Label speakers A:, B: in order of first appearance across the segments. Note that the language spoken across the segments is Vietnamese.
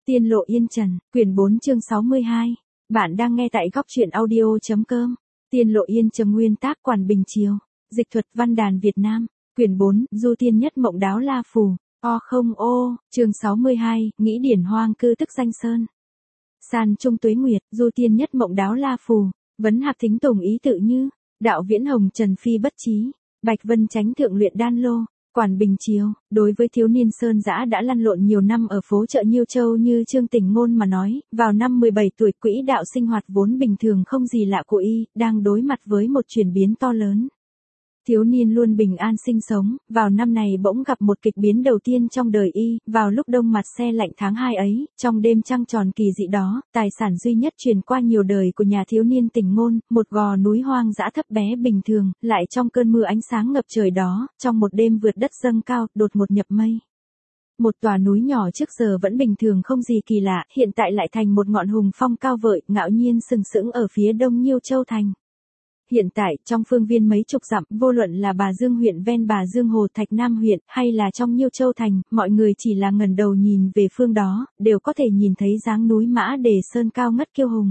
A: Tiên lộ Yên Trần, quyển 4 chương 62. Bạn đang nghe tại góc truyện audio.com. Tiên lộ Yên Trần, nguyên tác Quản Bình Triều, dịch thuật Văn đàn Việt Nam, quyển 4, Du Tiên Nhất Mộng Đáo La Phù, chương 62, nghĩ điển hoang cư tức danh sơn. San Trung Tuế Nguyệt, Du Tiên Nhất Mộng Đáo La Phù, vấn hạc thính tùng ý tự như, đạo viễn hồng trần phi bất trí, bạch vân chánh thượng luyện đan lô. Quản Bình Triều, đối với thiếu niên sơn dã đã lăn lộn nhiều năm ở phố chợ Nhiêu Châu như Trương Tình Ngôn mà nói, vào năm 17 tuổi quỹ đạo sinh hoạt vốn bình thường không gì lạ của y, đang đối mặt với một chuyển biến to lớn. Thiếu niên luôn bình an sinh sống, vào năm này bỗng gặp một kịch biến đầu tiên trong đời y, vào lúc đông mặt se lạnh tháng 2 ấy, trong đêm trăng tròn kỳ dị đó, tài sản duy nhất truyền qua nhiều đời của nhà thiếu niên Tình Ngôn, một gò núi hoang dã thấp bé bình thường, lại trong cơn mưa ánh sáng ngập trời đó, trong một đêm vượt đất dâng cao, đột ngột nhập mây. Một tòa núi nhỏ trước giờ vẫn bình thường không gì kỳ lạ, hiện tại lại thành một ngọn hùng phong cao vợi, ngạo nhiên sừng sững ở phía đông Nhiêu Châu thành. Hiện tại, trong phương viên mấy chục dặm, vô luận là Bà Dương huyện ven Bà Dương Hồ Thạch Nam huyện, hay là trong Nhiêu Châu thành, mọi người chỉ là ngẩng đầu nhìn về phương đó, đều có thể nhìn thấy dáng núi Mã Đề Sơn cao ngất kiêu hùng.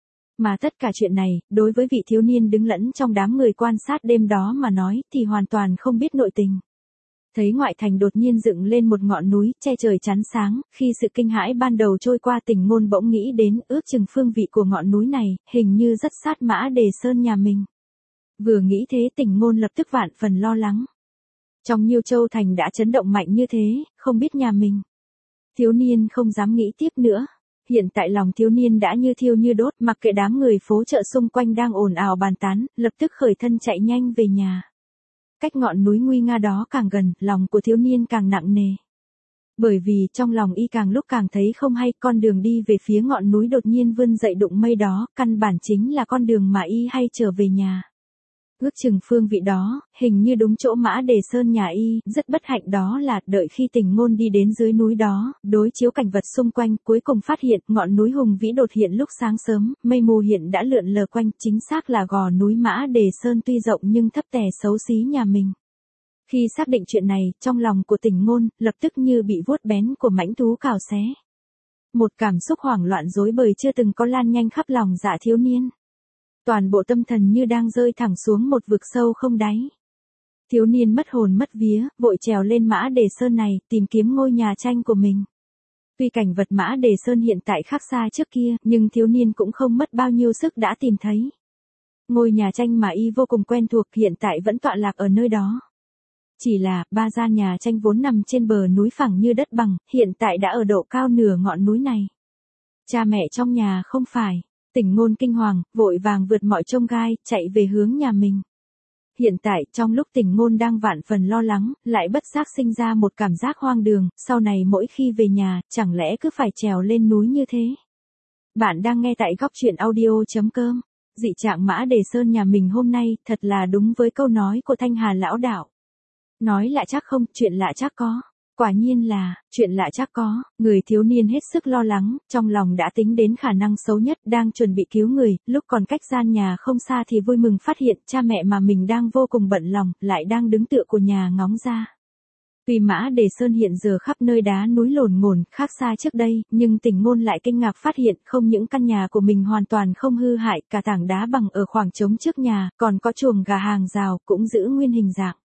A: Mà tất cả chuyện này, đối với vị thiếu niên đứng lẫn trong đám người quan sát đêm đó mà nói, thì hoàn toàn không biết nội tình. Thấy ngoại thành đột nhiên dựng lên một ngọn núi, che trời chắn sáng, khi sự kinh hãi ban đầu trôi qua, Tình Ngôn bỗng nghĩ đến, ước chừng phương vị của ngọn núi này, hình như rất sát Mã Đề Sơn nhà mình. Vừa nghĩ thế, Tình Ngôn lập tức vạn phần lo lắng. Trong Nhiêu Châu thành đã chấn động mạnh như thế, không biết nhà mình. Thiếu niên không dám nghĩ tiếp nữa. Hiện tại lòng thiếu niên đã như thiêu như đốt, mặc kệ đám người phố chợ xung quanh đang ồn ào bàn tán, lập tức khởi thân chạy nhanh về nhà. Cách ngọn núi nguy nga đó càng gần, lòng của thiếu niên càng nặng nề. Bởi vì trong lòng y càng lúc càng thấy không hay, con đường đi về phía ngọn núi đột nhiên vươn dậy đụng mây đó, căn bản chính là con đường mà y hay trở về nhà. Ước chừng phương vị đó, hình như đúng chỗ Mã Đề Sơn nhà y, rất bất hạnh đó là, đợi khi Tình Ngôn đi đến dưới núi đó, đối chiếu cảnh vật xung quanh, cuối cùng phát hiện, ngọn núi hùng vĩ đột hiện lúc sáng sớm, mây mù hiện đã lượn lờ quanh, chính xác là gò núi Mã Đề Sơn tuy rộng nhưng thấp tè xấu xí nhà mình. Khi xác định chuyện này, trong lòng của Tình Ngôn, lập tức như bị vuốt bén của mãnh thú cào xé. Một cảm xúc hoảng loạn rối bời chưa từng có lan nhanh khắp lòng dạ thiếu niên. Toàn bộ tâm thần như đang rơi thẳng xuống một vực sâu không đáy. Thiếu niên mất hồn mất vía, vội trèo lên Mã Đề Sơn này, tìm kiếm ngôi nhà tranh của mình. Tuy cảnh vật Mã Đề Sơn hiện tại khác xa trước kia, nhưng thiếu niên cũng không mất bao nhiêu sức đã tìm thấy. Ngôi nhà tranh mà y vô cùng quen thuộc hiện tại vẫn tọa lạc ở nơi đó. Chỉ là, ba gian nhà tranh vốn nằm trên bờ núi phẳng như đất bằng, hiện tại đã ở độ cao nửa ngọn núi này. Cha mẹ trong nhà không phải. Tình Ngôn kinh hoàng, vội vàng vượt mọi chông gai, chạy về hướng nhà mình. Hiện tại, trong lúc Tình Ngôn đang vạn phần lo lắng, lại bất giác sinh ra một cảm giác hoang đường, sau này mỗi khi về nhà, chẳng lẽ cứ phải trèo lên núi như thế. Bạn đang nghe tại góc truyện audio.com. Dị trạng Mã Đề Sơn nhà mình hôm nay, thật là đúng với câu nói của Thanh Hà lão đạo. Nói lạ chắc không, chuyện lạ chắc có. Quả nhiên là, chuyện lạ chắc có, người thiếu niên hết sức lo lắng, trong lòng đã tính đến khả năng xấu nhất, đang chuẩn bị cứu người, lúc còn cách gian nhà không xa thì vui mừng phát hiện cha mẹ mà mình đang vô cùng bận lòng, lại đang đứng tựa của nhà ngóng ra. Tuy Mã Đề Sơn hiện giờ khắp nơi đá núi lồn ngồn, khác xa trước đây, nhưng Tình Ngôn lại kinh ngạc phát hiện không những căn nhà của mình hoàn toàn không hư hại, cả tảng đá bằng ở khoảng trống trước nhà, còn có chuồng gà hàng rào, cũng giữ nguyên hình dạng.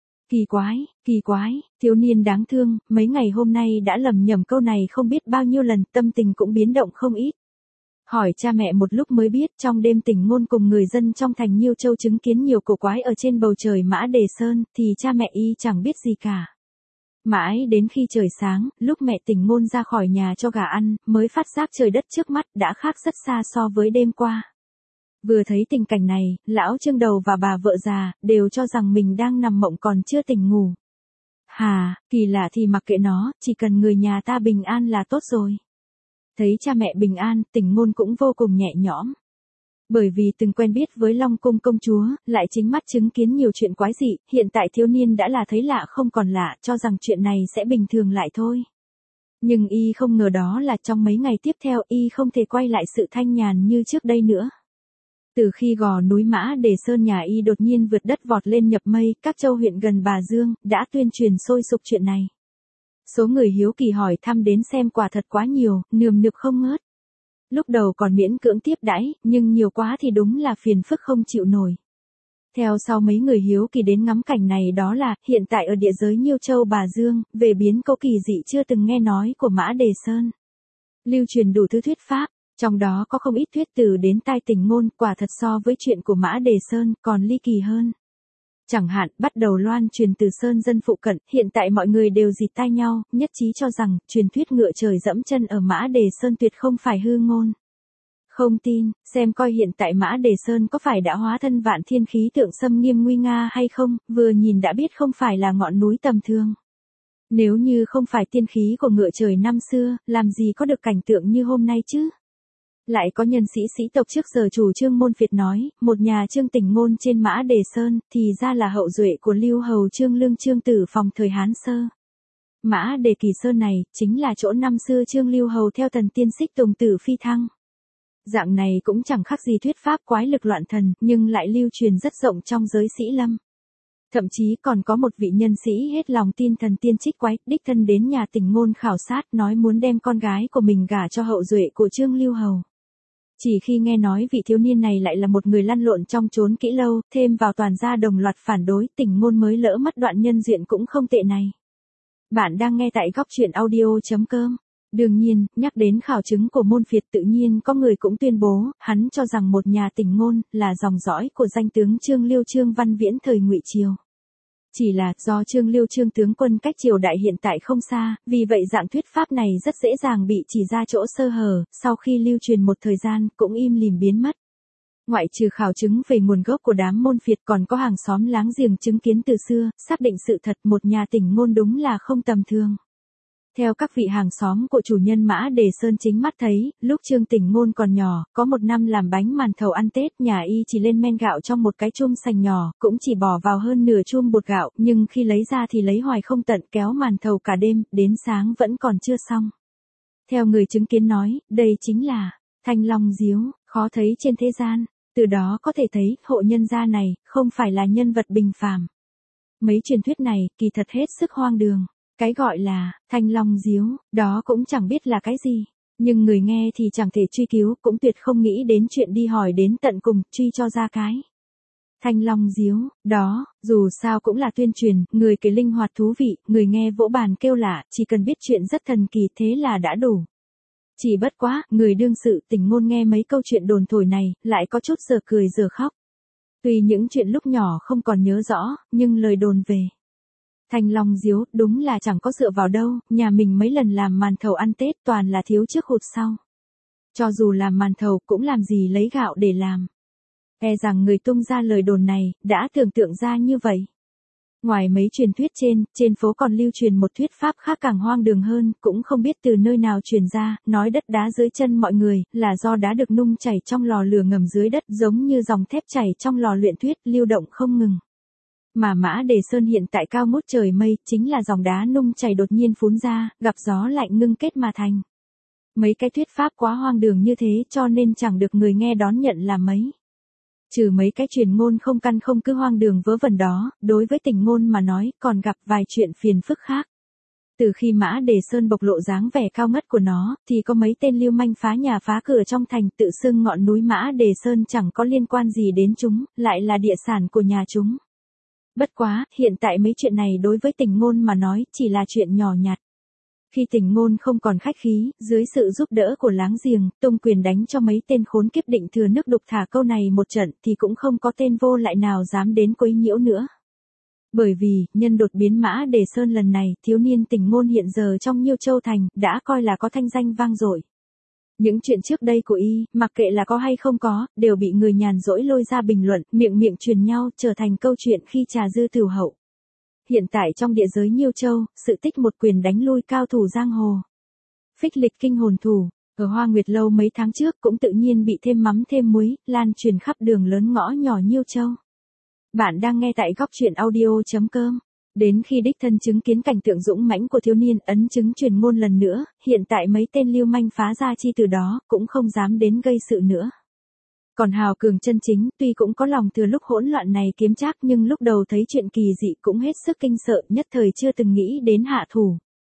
A: Kỳ quái, thiếu niên đáng thương, mấy ngày hôm nay đã lầm nhầm câu này không biết bao nhiêu lần, tâm tình cũng biến động không ít. Hỏi cha mẹ một lúc mới biết, trong đêm Tình Ngôn cùng người dân trong thành Nhiêu Châu chứng kiến nhiều cổ quái ở trên bầu trời Mã Đề Sơn, thì cha mẹ y chẳng biết gì cả. Mãi đến khi trời sáng, lúc mẹ Tình Ngôn ra khỏi nhà cho gà ăn, mới phát giác trời đất trước mắt đã khác rất xa so với đêm qua. Vừa thấy tình cảnh này, lão Trương Đầu và bà vợ già, đều cho rằng mình đang nằm mộng còn chưa tỉnh ngủ. Hà, kỳ lạ thì mặc kệ nó, chỉ cần người nhà ta bình an là tốt rồi. Thấy cha mẹ bình an, Tình Ngôn cũng vô cùng nhẹ nhõm. Bởi vì từng quen biết với Long Cung công chúa, lại chính mắt chứng kiến nhiều chuyện quái dị, hiện tại thiếu niên đã là thấy lạ không còn lạ, cho rằng chuyện này sẽ bình thường lại thôi. Nhưng y không ngờ đó là trong mấy ngày tiếp theo y không thể quay lại sự thanh nhàn như trước đây nữa. Từ khi gò núi Mã Đề Sơn nhà y đột nhiên vượt đất vọt lên nhập mây, các châu huyện gần Bà Dương, đã tuyên truyền sôi sục chuyện này. Số người hiếu kỳ hỏi thăm đến xem quả thật quá nhiều, nườm nượp không ngớt. Lúc đầu còn miễn cưỡng tiếp đãi, nhưng nhiều quá thì đúng là phiền phức không chịu nổi. Theo sau mấy người hiếu kỳ đến ngắm cảnh này đó là, hiện tại ở địa giới Nhiêu Châu Bà Dương, về biến cố kỳ dị chưa từng nghe nói của Mã Đề Sơn. Lưu truyền đủ thứ thuyết pháp, trong đó có không ít thuyết từ đến tai tình ngôn, quả thật so với chuyện của Mã Đề Sơn còn ly kỳ hơn. Chẳng hạn, bắt đầu loan truyền từ sơn dân phụ cận, hiện tại mọi người đều dịt tai nhau, nhất trí cho rằng, truyền thuyết ngựa trời dẫm chân ở Mã Đề Sơn tuyệt không phải hư ngôn. Không tin, xem coi hiện tại Mã Đề Sơn có phải đã hóa thân vạn thiên khí tượng xâm nghiêm nguy nga hay không, vừa nhìn đã biết không phải là ngọn núi tầm thường. Nếu như không phải tiên khí của ngựa trời năm xưa, làm gì có được cảnh tượng như hôm nay chứ? Lại có nhân sĩ sĩ tộc trước giờ chủ trương môn phiệt nói, một nhà Trương tình ngôn trên Mã Đề Sơn, thì ra là hậu duệ của Lưu Hầu Trương Lương Trương Tử Phòng thời Hán Sơ. Mã Đề Kỳ Sơn này, chính là chỗ năm xưa Trương Lưu Hầu theo tần tiên xích Tùng Tử phi thăng. Dạng này cũng chẳng khác gì thuyết pháp quái lực loạn thần, nhưng lại lưu truyền rất rộng trong giới sĩ lâm. Thậm chí còn có một vị nhân sĩ hết lòng tin thần tiên trích quái, đích thân đến nhà tình ngôn khảo sát nói muốn đem con gái của mình gả cho hậu duệ của Trương Lưu Hầu. Chỉ khi nghe nói vị thiếu niên này lại là một người lăn lộn trong chốn kỹ lâu, thêm vào toàn gia đồng loạt phản đối, tình ngôn mới lỡ mất đoạn nhân duyên cũng không tệ này. Bạn đang nghe tại góc truyện audio.com. Đương nhiên, nhắc đến khảo chứng của môn phiệt tự nhiên có người cũng tuyên bố, hắn cho rằng một nhà tình ngôn là dòng dõi của danh tướng Trương Liêu Trương Văn Viễn thời Ngụy Triều. Chỉ là do Trương Liêu Trương tướng quân cách triều đại hiện tại không xa, vì vậy dạng thuyết pháp này rất dễ dàng bị chỉ ra chỗ sơ hở, sau khi lưu truyền một thời gian cũng im lìm biến mất. Ngoại trừ khảo chứng về nguồn gốc của đám môn phiệt còn có hàng xóm láng giềng chứng kiến từ xưa, xác định sự thật một nhà tình ngôn đúng là không tầm thường. Theo các vị hàng xóm của chủ nhân Mã Đề Sơn chính mắt thấy, lúc Trương Tình Ngôn còn nhỏ, có một năm làm bánh màn thầu ăn Tết, nhà y chỉ lên men gạo trong một cái chum sành nhỏ, cũng chỉ bỏ vào hơn nửa chum bột gạo, nhưng khi lấy ra thì lấy hoài không tận, kéo màn thầu cả đêm, đến sáng vẫn còn chưa xong. Theo người chứng kiến nói, đây chính là Thanh Long Diếu, khó thấy trên thế gian, từ đó có thể thấy, hộ nhân gia này, không phải là nhân vật bình phàm. Mấy truyền thuyết này, kỳ thật hết sức hoang đường. Cái gọi là Thanh Long Diếu, đó cũng chẳng biết là cái gì, nhưng người nghe thì chẳng thể truy cứu, cũng tuyệt không nghĩ đến chuyện đi hỏi đến tận cùng, truy cho ra cái Thanh Long Diếu, đó, dù sao cũng là tuyên truyền, người kể linh hoạt thú vị, người nghe vỗ bàn kêu lạ, chỉ cần biết chuyện rất thần kỳ thế là đã đủ. Chỉ bất quá, người đương sự Tình Ngôn nghe mấy câu chuyện đồn thổi này, lại có chút giờ cười giờ khóc. Tuy những chuyện lúc nhỏ không còn nhớ rõ, nhưng lời đồn về Thanh Long Diếu, đúng là chẳng có dựa vào đâu, nhà mình mấy lần làm màn thầu ăn Tết toàn là thiếu trước hụt sau. Cho dù làm màn thầu cũng làm gì lấy gạo để làm. E rằng người tung ra lời đồn này, đã tưởng tượng ra như vậy. Ngoài mấy truyền thuyết trên phố còn lưu truyền một thuyết pháp khác càng hoang đường hơn, cũng không biết từ nơi nào truyền ra, nói đất đá dưới chân mọi người, là do đá được nung chảy trong lò lửa ngầm dưới đất giống như dòng thép chảy trong lò luyện thuyết, lưu động không ngừng. Mà Mã Đề Sơn hiện tại cao ngút trời mây, chính là dòng đá nung chảy đột nhiên phún ra, gặp gió lạnh ngưng kết mà thành. Mấy cái thuyết pháp quá hoang đường như thế cho nên chẳng được người nghe đón nhận là mấy. Trừ mấy cái truyền ngôn không căn không cứ hoang đường vớ vẩn đó, đối với Tình Ngôn mà nói, còn gặp vài chuyện phiền phức khác. Từ khi Mã Đề Sơn bộc lộ dáng vẻ cao ngất của nó, thì có mấy tên lưu manh phá nhà phá cửa trong thành, tự xưng ngọn núi Mã Đề Sơn chẳng có liên quan gì đến chúng, lại là địa sản của nhà chúng. Bất quá, hiện tại mấy chuyện này đối với Tình Ngôn mà nói, chỉ là chuyện nhỏ nhặt. Khi Tình Ngôn không còn khách khí, dưới sự giúp đỡ của láng giềng, tung quyền đánh cho mấy tên khốn kiếp định thừa nước đục thả câu này một trận, thì cũng không có tên vô lại nào dám đến quấy nhiễu nữa. Bởi vì, nhân đột biến Mã Đề Sơn lần này, thiếu niên Tình Ngôn hiện giờ trong Nhiêu Châu Thành, đã coi là có thanh danh vang dội. Những chuyện trước đây của y, mặc kệ là có hay không có, đều bị người nhàn rỗi lôi ra bình luận, miệng truyền nhau, trở thành câu chuyện khi trà dư tửu hậu. Hiện tại trong địa giới Nhiêu Châu, sự tích một quyền đánh lui cao thủ giang hồ. Phích Lịch kinh hồn thủ, ở Hoa Nguyệt Lâu mấy tháng trước cũng tự nhiên bị thêm mắm thêm muối, lan truyền khắp đường lớn ngõ nhỏ Nhiêu Châu. Bạn đang nghe tại góc truyện audio.com. Đến khi đích thân chứng kiến cảnh tượng dũng mãnh của thiếu niên, ấn chứng truyền ngôn lần nữa, hiện tại mấy tên lưu manh phá ra chi từ đó, cũng không dám đến gây sự nữa. Còn Hào Cường chân chính, tuy cũng có lòng thừa lúc hỗn loạn này kiếm trác, nhưng lúc đầu thấy chuyện kỳ dị cũng hết sức kinh sợ, nhất thời chưa từng nghĩ đến hạ thủ.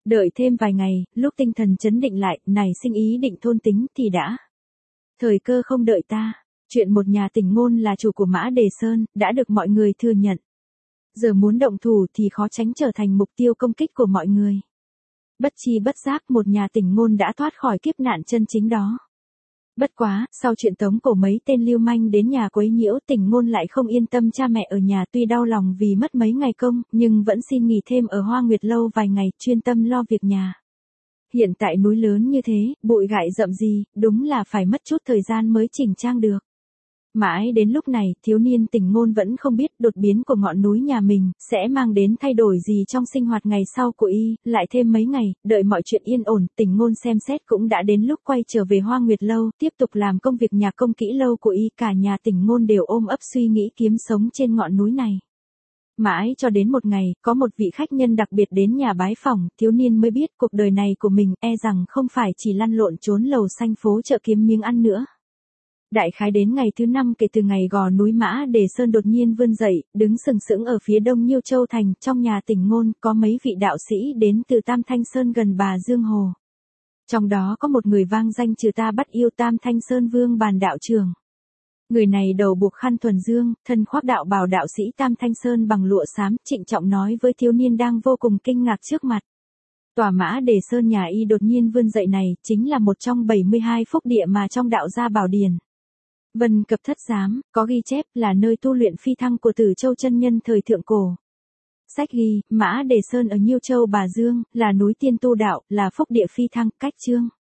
A: Đợi thêm vài ngày, lúc tinh thần chấn định lại, nảy sinh ý định thôn tính thì đã. Thời cơ không đợi ta. Chuyện một nhà tỉnh ngôn là chủ của Mã Đề Sơn, đã được mọi người thừa nhận. Giờ muốn động thủ thì khó tránh trở thành mục tiêu công kích của mọi người. Bất chi bất giác một nhà tỉnh ngôn đã thoát khỏi kiếp nạn chân chính đó. Bất quá, sau chuyện tống cổ mấy tên lưu manh đến nhà quấy nhiễu, tỉnh ngôn lại không yên tâm cha mẹ ở nhà, tuy đau lòng vì mất mấy ngày công, nhưng vẫn xin nghỉ thêm ở Hoa Nguyệt Lâu vài ngày, chuyên tâm lo việc nhà. Hiện tại núi lớn như thế, bụi gại rậm gì, đúng là phải mất chút thời gian mới chỉnh trang được. Mãi đến lúc này, thiếu niên tỉnh ngôn vẫn không biết đột biến của ngọn núi nhà mình sẽ mang đến thay đổi gì trong sinh hoạt ngày sau của y. Lại thêm mấy ngày, đợi mọi chuyện yên ổn, tỉnh ngôn xem xét cũng đã đến lúc quay trở về Hoa Nguyệt Lâu, tiếp tục làm công việc nhà công kỹ lâu của y. Cả nhà tỉnh ngôn đều ôm ấp suy nghĩ kiếm sống trên ngọn núi này. Mãi cho đến một ngày, có một vị khách nhân đặc biệt đến nhà bái phỏng, thiếu niên mới biết cuộc đời này của mình e rằng không phải chỉ lăn lộn trốn lầu xanh phố chợ kiếm miếng ăn nữa. Đại khái đến ngày thứ 5 kể từ ngày gò núi Mã Đề Sơn đột nhiên vươn dậy, đứng sừng sững ở phía đông Nhiêu Châu thành, trong nhà tỉnh ngôn có mấy vị đạo sĩ đến từ Tam Thanh Sơn gần Bà Dương Hồ. Trong đó có một người vang danh trừ ta bắt yêu Tam Thanh Sơn Vương Bàn đạo trưởng. Người này đầu buộc khăn thuần dương, thân khoác đạo bào đạo sĩ Tam Thanh Sơn bằng lụa xám, trịnh trọng nói với thiếu niên đang vô cùng kinh ngạc trước mặt. Tòa Mã Đề Sơn nhà y đột nhiên vươn dậy này, chính là một trong 72 phúc địa mà trong đạo gia Bảo Điển. Vân Cập Thất Giám, có ghi chép là nơi tu luyện phi thăng của Tử Châu chân nhân thời thượng cổ. Sách ghi, Mã Đề Sơn ở Nhiêu Châu Bà Dương, là núi tiên tu đạo, là phúc địa phi thăng, cách chương.